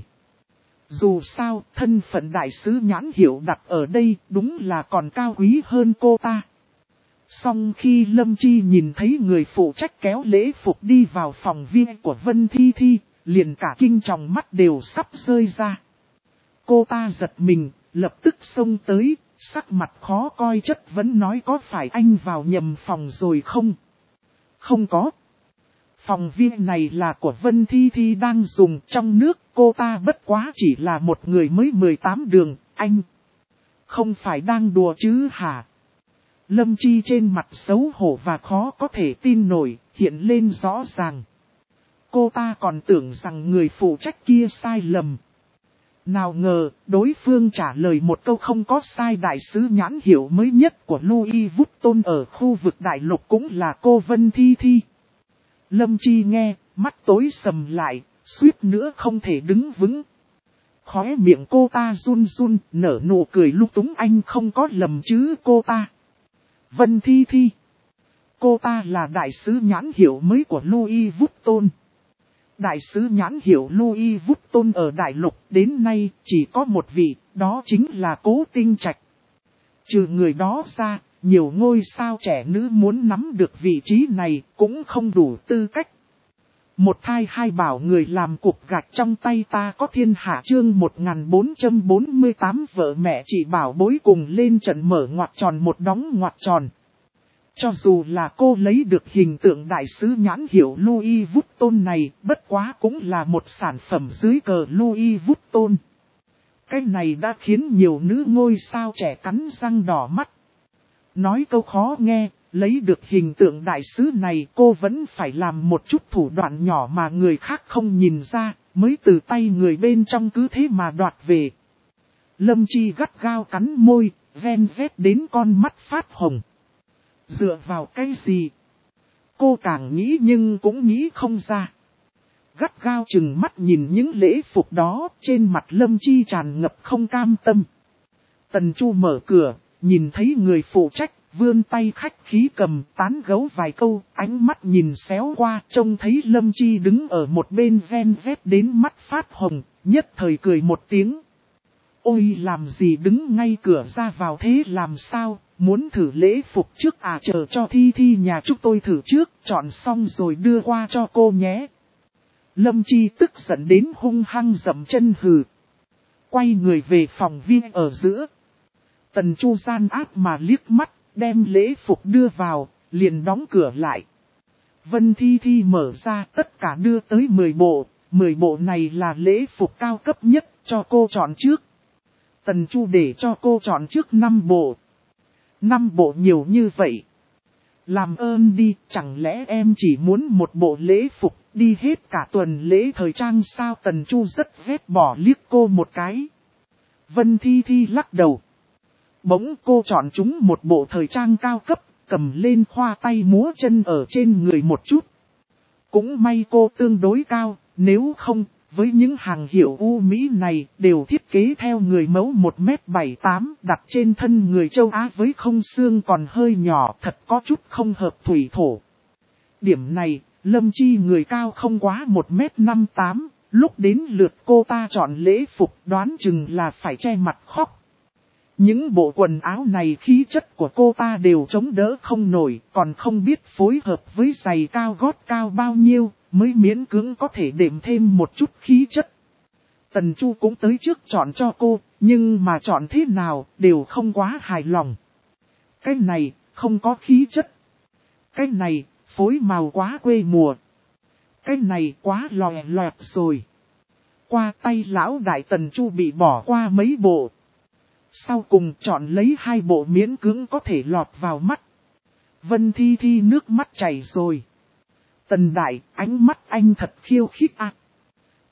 Dù sao, thân phận đại sứ nhãn hiệu đặt ở đây đúng là còn cao quý hơn cô ta. Song khi Lâm Chi nhìn thấy người phụ trách kéo lễ phục đi vào phòng viên của Vân Thi Thi, liền cả kinh tròng mắt đều sắp rơi ra. Cô ta giật mình, lập tức xông tới, sắc mặt khó coi chất vấn nói có phải anh vào nhầm phòng rồi không? Không có. Phòng viên này là của Vân Thi Thi đang dùng trong nước, cô ta bất quá chỉ là một người mới 18 đường, anh. Không phải đang đùa chứ hả? Lâm Chi trên mặt xấu hổ và khó có thể tin nổi, hiện lên rõ ràng. Cô ta còn tưởng rằng người phụ trách kia sai lầm. Nào ngờ, đối phương trả lời một câu không có sai, đại sứ nhãn hiệu mới nhất của Louis Vuitton ở khu vực đại lục cũng là cô Vân Thi Thi. Lâm Chi nghe, mắt tối sầm lại, suýt nữa không thể đứng vững. Khóe miệng cô ta run run, nở nụ cười lúc túng, anh không có lầm chứ cô ta. Vân Thi Thi. Cô ta là đại sứ nhãn hiệu mới của Louis Vuitton. Đại sứ nhãn hiệu Louis Vuitton ở đại lục đến nay chỉ có một vị, đó chính là Cố Tinh Trạch. Trừ người đó ra, nhiều ngôi sao trẻ nữ muốn nắm được vị trí này cũng không đủ tư cách. Một thai hai bảo người làm cục gạch trong tay ta có thiên hạ, chương 1448 vợ mẹ chị bảo bối cùng lên trận mở ngoặc tròn một đóng ngoặc tròn. Cho dù là cô lấy được hình tượng đại sứ nhãn hiệu Louis Vuitton này, bất quá cũng là một sản phẩm dưới cờ Louis Vuitton. Cái này đã khiến nhiều nữ ngôi sao trẻ cắn răng đỏ mắt. Nói câu khó nghe, lấy được hình tượng đại sứ này cô vẫn phải làm một chút thủ đoạn nhỏ mà người khác không nhìn ra, mới từ tay người bên trong cứ thế mà đoạt về. Lâm Chi gắt gao cắn môi, ven vét đến con mắt phát hồng. Dựa vào cái gì? Cô càng nghĩ nhưng cũng nghĩ không ra. Gắt gao chừng mắt nhìn những lễ phục đó, trên mặt Lâm Chi tràn ngập không cam tâm. Tần Chu mở cửa, nhìn thấy người phụ trách, vươn tay khách khí cầm, tán gấu vài câu, ánh mắt nhìn xéo qua, trông thấy Lâm Chi đứng ở một bên ven vét đến mắt phát hồng, nhất thời cười một tiếng. Ôi làm gì đứng ngay cửa ra vào thế làm sao, muốn thử lễ phục trước à, chờ cho Thi Thi nhà chúng tôi thử trước, chọn xong rồi đưa qua cho cô nhé. Lâm Chi tức giận đến hung hăng dậm chân hừ. Quay người về phòng viên ở giữa. Tần Chu gian ác mà liếc mắt, đem lễ phục đưa vào, liền đóng cửa lại. Vân Thi Thi mở ra tất cả đưa tới 10 bộ, 10 bộ này là lễ phục cao cấp nhất, cho cô chọn trước. Tần Chu để cho cô chọn trước 5 bộ. 5 bộ nhiều như vậy. Làm ơn đi, chẳng lẽ em chỉ muốn một bộ lễ phục, đi hết cả tuần lễ thời trang sao? Tần Chu rất ghét bỏ liếc cô một cái. Vân Thi Thi lắc đầu. Bỗng cô chọn chúng một bộ thời trang cao cấp, cầm lên khoa tay múa chân ở trên người một chút. Cũng may cô tương đối cao, nếu không, với những hàng hiệu U Mỹ này đều thiết kế theo người mẫu 1m78 đặt trên thân người châu Á với không xương còn hơi nhỏ, thật có chút không hợp thủy thổ. Điểm này, Lâm Chi người cao không quá 1m58, lúc đến lượt cô ta chọn lễ phục đoán chừng là phải che mặt khóc. Những bộ quần áo này khí chất của cô ta đều chống đỡ không nổi, còn không biết phối hợp với giày cao gót cao bao nhiêu, mới miễn cưỡng có thể đệm thêm một chút khí chất. Tần Chu cũng tới trước chọn cho cô, nhưng mà chọn thế nào đều không quá hài lòng. Cái này không có khí chất. Cái này phối màu quá quê mùa. Cái này quá lòe loẹt rồi. Qua tay lão đại Tần Chu bị bỏ qua mấy bộ. Sau cùng chọn lấy 2 bộ miễn cưỡng có thể lọt vào mắt. Vân Thi Thi nước mắt chảy rồi. Tần đại, ánh mắt anh thật khiêu khích à.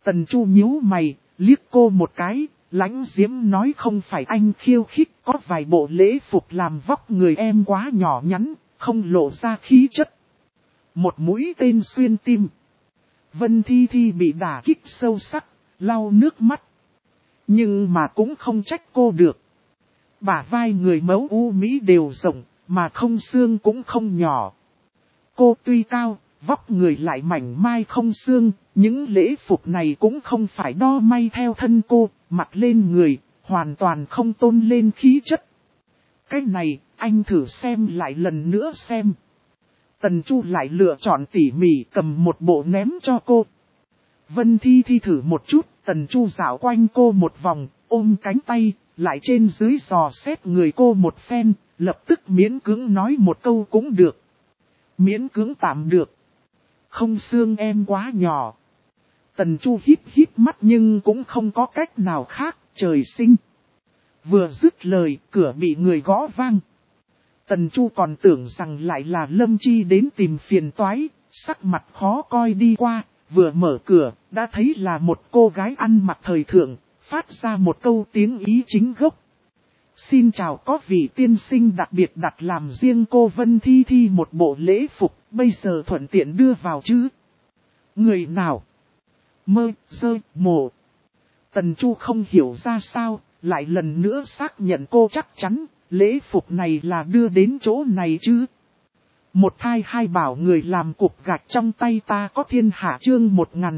Tần Chu nhíu mày, liếc cô một cái, lãnh diễm nói không phải anh khiêu khích, có vài bộ lễ phục làm vóc người em quá nhỏ nhắn, không lộ ra khí chất. Một mũi tên xuyên tim. Vân Thi Thi bị đả kích sâu sắc, lau nước mắt. Nhưng mà cũng không trách cô được. Bả vai người mẫu U Mỹ đều rộng, mà không xương cũng không nhỏ. Cô tuy cao, vóc người lại mảnh mai không xương, những lễ phục này cũng không phải đo may theo thân cô, mặc lên người, hoàn toàn không tôn lên khí chất. Cái này, anh thử xem lại lần nữa xem. Tần Chu lại lựa chọn tỉ mỉ cầm một bộ ném cho cô. Vân Thi Thi thử một chút, Tần Chu dạo quanh cô một vòng, ôm cánh tay, lại trên dưới dò xét người cô một phen, lập tức miễn cưỡng nói một câu cũng được. Miễn cưỡng tạm được. Không xương em quá nhỏ. Tần Chu híp híp mắt nhưng cũng không có cách nào khác, trời sinh. Vừa dứt lời, cửa bị người gõ vang. Tần Chu còn tưởng rằng lại là Lâm Chi đến tìm phiền toái, sắc mặt khó coi đi qua, vừa mở cửa, đã thấy là một cô gái ăn mặc thời thượng, phát ra một câu tiếng Ý chính gốc. Xin chào, có vị tiên sinh đặc biệt đặt làm riêng cô Vân Thi Thi một bộ lễ phục, bây giờ thuận tiện đưa vào chứ. Người nào? Mơ, dơ, mồ. Tần Chu không hiểu ra sao, lại lần nữa xác nhận cô chắc chắn, lễ phục này là đưa đến chỗ này chứ. Một thai hai bảo người làm cục gạch trong tay ta có thiên hạ chương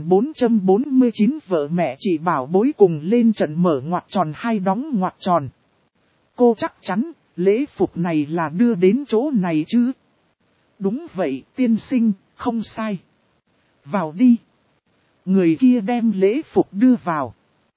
1449 vợ mẹ chị bảo bối cùng lên trận mở ngoặc tròn hai đóng ngoặc tròn. Cô chắc chắn, lễ phục này là đưa đến chỗ này chứ. Đúng vậy, tiên sinh, không sai. Vào đi. Người kia đem lễ phục đưa vào.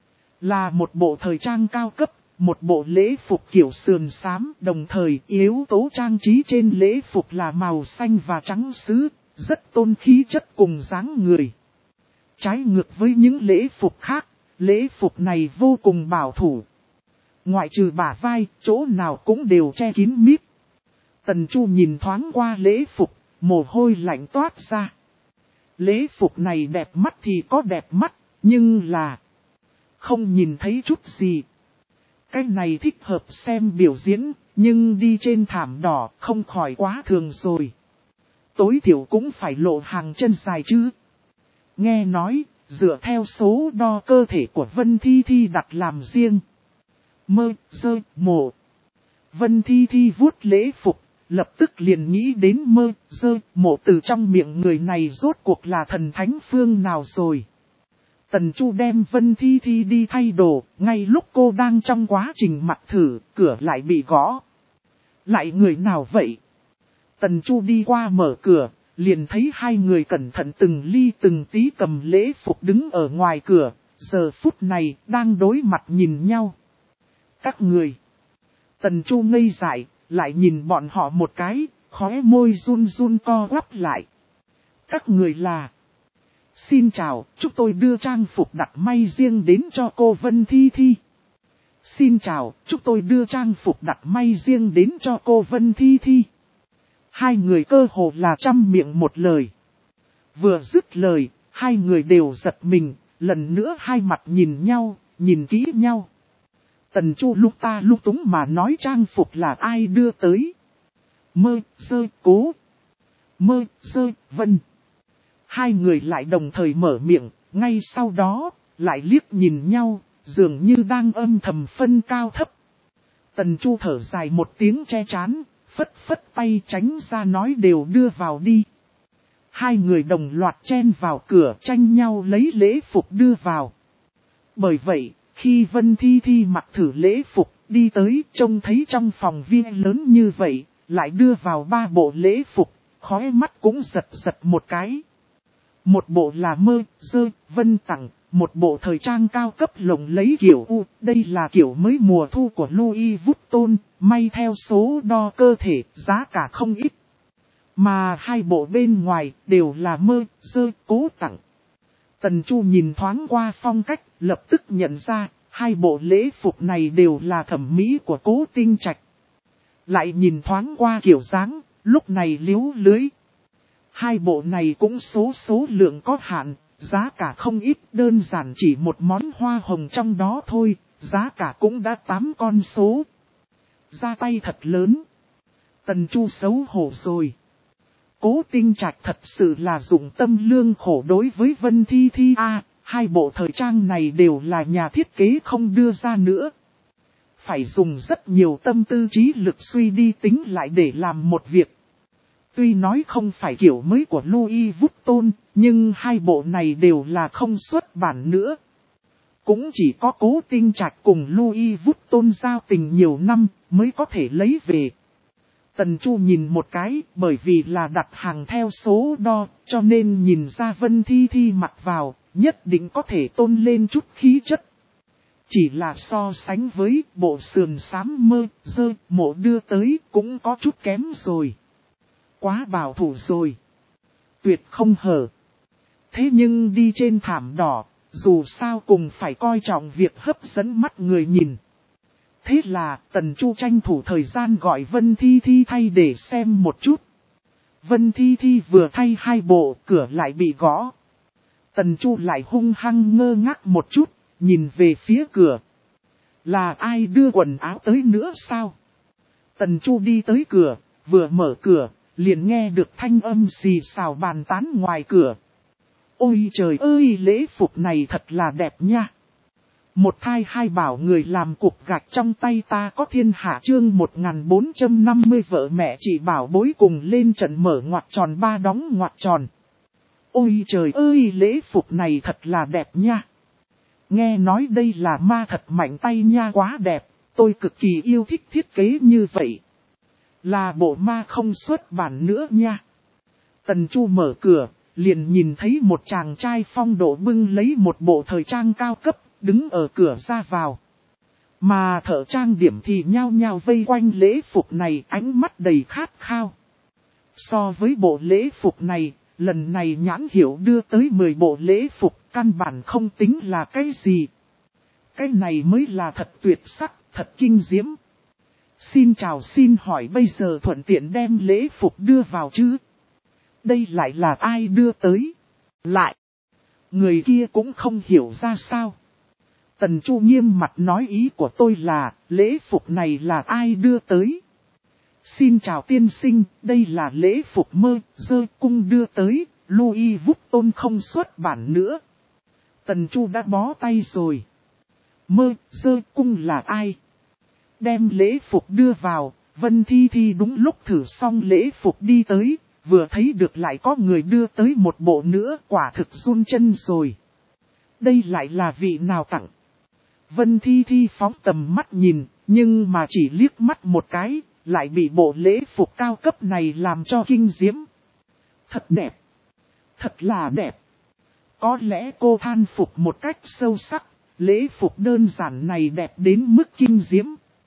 Là một bộ thời trang cao cấp, một bộ lễ phục kiểu sườn xám, đồng thời yếu tố trang trí trên lễ phục là màu xanh và trắng sứ, rất tôn khí chất cùng dáng người. Trái ngược với những lễ phục khác, lễ phục này vô cùng bảo thủ. Ngoại trừ bả vai, chỗ nào cũng đều che kín mít. Tần Chu nhìn thoáng qua lễ phục, mồ hôi lạnh toát ra. Lễ phục này đẹp mắt thì có đẹp mắt, nhưng là không nhìn thấy chút gì. Cái này thích hợp xem biểu diễn, nhưng đi trên thảm đỏ không khỏi quá thường rồi. Tối thiểu cũng phải lộ hàng chân dài chứ. Nghe nói, dựa theo số đo cơ thể của Vân Thi Thi đặt làm riêng. Mơ, dơ, mồ. Vân Thi Thi vuốt lễ phục, lập tức liền nghĩ đến mơ, dơ, mộ từ trong miệng người này rốt cuộc là thần thánh phương nào rồi. Tần Chu đem Vân Thi Thi đi thay đồ, ngay lúc cô đang trong quá trình mặc thử, cửa lại bị gõ. Lại người nào vậy? Tần Chu đi qua mở cửa, liền thấy hai người cẩn thận từng ly từng tí cầm lễ phục đứng ở ngoài cửa, giờ phút này đang đối mặt nhìn nhau. Các người. Tần Chu ngây dại, lại nhìn bọn họ một cái, khóe môi run run co quắp lại. Các người là... Xin chào, chúng tôi đưa trang phục đặt may riêng đến cho cô Vân Thi Thi. Xin chào, chúng tôi đưa trang phục đặt may riêng đến cho cô Vân Thi Thi. Hai người cơ hồ là trăm miệng một lời. Vừa dứt lời, hai người đều giật mình, lần nữa hai mặt nhìn nhau, nhìn kỹ nhau. Tần Chu lúc ta lúc túng mà nói trang phục là ai đưa tới. Mơ, dơ, cố. Mơ, dơ, vân. Hai người lại đồng thời mở miệng, ngay sau đó, lại liếc nhìn nhau, dường như đang âm thầm phân cao thấp. Tần Chu thở dài một tiếng che chán, phất phất tay tránh ra nói đều đưa vào đi. Hai người đồng loạt chen vào cửa tranh nhau lấy lễ phục đưa vào. Bởi vậy, khi Vân Thi Thi mặc thử lễ phục, đi tới trông thấy trong phòng viên lớn như vậy, lại đưa vào ba bộ lễ phục, khóe mắt cũng giật giật một cái. Một bộ là mơ, dơ, vân tặng, một bộ thời trang cao cấp lồng lấy kiểu U, đây là kiểu mới mùa thu của Louis Vuitton, may theo số đo cơ thể, giá cả không ít. Mà hai bộ bên ngoài đều là mơ, dơ, cố tặng. Tần Chu nhìn thoáng qua phong cách, lập tức nhận ra, hai bộ lễ phục này đều là thẩm mỹ của Cố Tinh Trạch. Lại nhìn thoáng qua kiểu dáng, lúc này liếu lưới. Hai bộ này cũng số lượng có hạn, giá cả không ít, đơn giản chỉ một món hoa hồng trong đó thôi, giá cả cũng đã 8 con số. Ra tay thật lớn. Tần Chu xấu hổ rồi. Cố Tinh Trạch thật sự là dụng tâm lương khổ đối với Vân Thi Thi a, hai bộ thời trang này đều là nhà thiết kế không đưa ra nữa. Phải dùng rất nhiều tâm tư trí lực suy đi tính lại để làm một việc. Tuy nói không phải kiểu mới của Louis Vuitton, nhưng hai bộ này đều là không xuất bản nữa. Cũng chỉ có Cố Tinh Trạch cùng Louis Vuitton giao tình nhiều năm mới có thể lấy về. Tần Chu nhìn một cái, bởi vì là đặt hàng theo số đo, cho nên nhìn ra Vân Thi Thi mặc vào, nhất định có thể tôn lên chút khí chất. Chỉ là so sánh với bộ sườn xám mơ, dơ, mộ đưa tới cũng có chút kém rồi. Quá bảo thủ rồi. Tuyệt không hở. Thế nhưng đi trên thảm đỏ, dù sao cùng phải coi trọng việc hấp dẫn mắt người nhìn. Thế là Tần Chu tranh thủ thời gian gọi Vân Thi Thi thay để xem một chút. Vân Thi Thi vừa thay hai bộ, cửa lại bị gõ. Tần Chu lại hung hăng ngơ ngác một chút, nhìn về phía cửa. Là ai đưa quần áo tới nữa sao? Tần Chu đi tới cửa, vừa mở cửa, liền nghe được thanh âm xì xào bàn tán ngoài cửa. Ôi trời ơi, lễ phục này thật là đẹp nha. Một thai hai bảo người làm cục gạch trong tay ta có thiên hạ chương 1450 vợ mẹ chị bảo bối cùng lên trận mở ngoặc tròn ba đóng ngoặc tròn. Ôi trời ơi, lễ phục này thật là đẹp nha. Nghe nói đây là ma thật mạnh tay nha, quá đẹp, tôi cực kỳ yêu thích thiết kế như vậy. Là bộ ma không xuất bản nữa nha. Tần Chu mở cửa, liền nhìn thấy một chàng trai phong độ bưng lấy một bộ thời trang cao cấp, đứng ở cửa ra vào. Mà thợ trang điểm thì nhao nhao vây quanh lễ phục này, ánh mắt đầy khát khao. So với bộ lễ phục này, lần này nhãn hiệu đưa tới 10 bộ lễ phục, căn bản không tính là cái gì. Cái này mới là thật tuyệt sắc, thật kinh diễm. Xin chào, xin hỏi bây giờ thuận tiện đem lễ phục đưa vào chứ? Đây lại là ai đưa tới? Lại, người kia cũng không hiểu ra sao. Tần Chu nghiêm mặt nói ý của tôi là, lễ phục này là ai đưa tới? Xin chào tiên sinh, đây là lễ phục mơ, dơ cung đưa tới, Louis Vuitton không xuất bản nữa. Tần Chu đã bó tay rồi. Mơ, dơ cung là ai? Đem lễ phục đưa vào, Vân Thi Thi đúng lúc thử xong lễ phục đi tới, vừa thấy được lại có người đưa tới một bộ nữa, quả thực run chân rồi. Đây lại là vị nào tặng? Vân Thi Thi phóng tầm mắt nhìn, nhưng mà chỉ liếc mắt một cái, lại bị bộ lễ phục cao cấp này làm cho kinh diễm. Thật đẹp. Thật là đẹp. Có lẽ cô than phục một cách sâu sắc, lễ phục đơn giản này đẹp đến mức kinh diễm.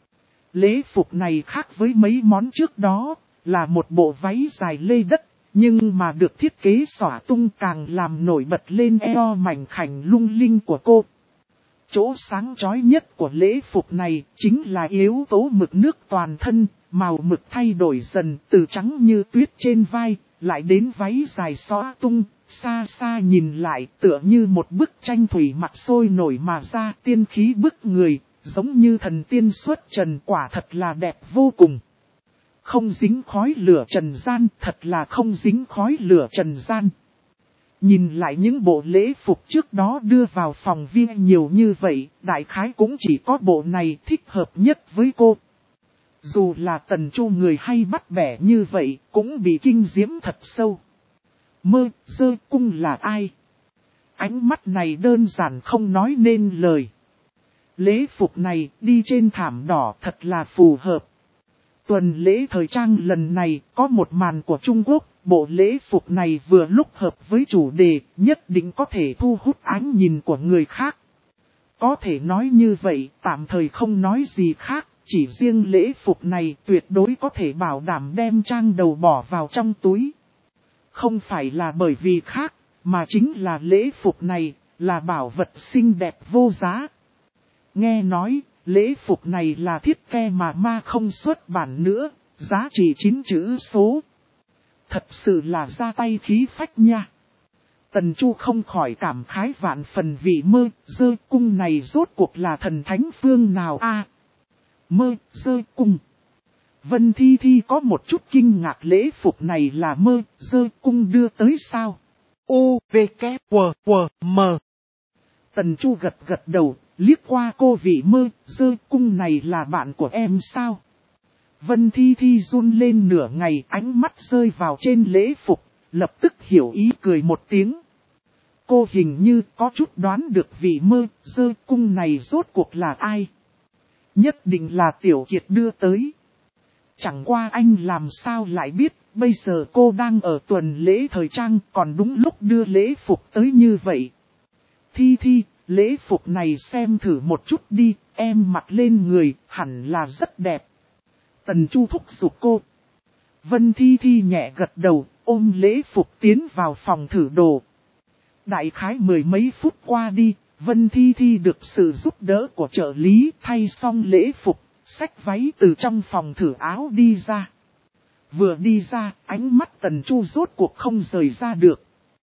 Lễ phục này khác với mấy món trước đó, là một bộ váy dài lê đất, nhưng mà được thiết kế xõa tung càng làm nổi bật lên eo mảnh khảnh lung linh của cô. Chỗ sáng chói nhất của lễ phục này chính là yếu tố mực nước toàn thân, màu mực thay đổi dần từ trắng như tuyết trên vai, lại đến váy dài xõa tung, xa xa nhìn lại tựa như một bức tranh thủy mặc sôi nổi mà ra, tiên khí bức người, giống như thần tiên xuất trần, quả thật là đẹp vô cùng. Không dính khói lửa trần gian, thật là không dính khói lửa trần gian. Nhìn lại những bộ lễ phục trước đó đưa vào phòng viên nhiều như vậy, đại khái cũng chỉ có bộ này thích hợp nhất với cô. Dù là Tần Chu người hay bắt bẻ như vậy, cũng bị kinh diễm thật sâu. Mơ, dơ cung là ai? Ánh mắt này đơn giản không nói nên lời. Lễ phục này đi trên thảm đỏ thật là phù hợp. Tuần lễ thời trang lần này có một màn của Trung Quốc, bộ lễ phục này vừa lúc hợp với chủ đề, nhất định có thể thu hút ánh nhìn của người khác. Có thể nói như vậy, tạm thời không nói gì khác, chỉ riêng lễ phục này tuyệt đối có thể bảo đảm đem trang đầu bỏ vào trong túi. Không phải là bởi vì khác, mà chính là lễ phục này là bảo vật xinh đẹp vô giá. Nghe nói, lễ phục này là thiết kế mà ma không xuất bản nữa, giá trị 9 chữ số. Thật sự là ra tay khí phách nha. Tần Chu không khỏi cảm khái vạn phần vị Mơ Dơ cung này rốt cuộc là thần thánh phương nào a? Mơ Dơ cung. Vân Thi Thi có một chút kinh ngạc, lễ phục này là Mơ Dơ cung đưa tới sao? U, V, K, W, W, M. Tần Chu gật gật đầu, liếc qua cô, vị Mơ Dơ cung này là bạn của em sao? Vân Thi Thi run lên nửa ngày, ánh mắt rơi vào trên lễ phục, lập tức hiểu ý cười một tiếng. Cô hình như có chút đoán được vị Mơ Dơ cung này rốt cuộc là ai. Nhất định là Tiểu Kiệt đưa tới. Chẳng qua anh làm sao lại biết, bây giờ cô đang ở tuần lễ thời trang, còn đúng lúc đưa lễ phục tới như vậy. Thi Thi, lễ phục này xem thử một chút đi, em mặc lên người, hẳn là rất đẹp. Tần Chu thúc giục cô. Vân Thi Thi nhẹ gật đầu, ôm lễ phục tiến vào phòng thử đồ. Đại khái mười mấy phút qua đi, Vân Thi Thi được sự giúp đỡ của trợ lý thay xong lễ phục, xách váy từ trong phòng thử áo đi ra. Vừa đi ra, ánh mắt Tần Chu rốt cuộc không rời ra được.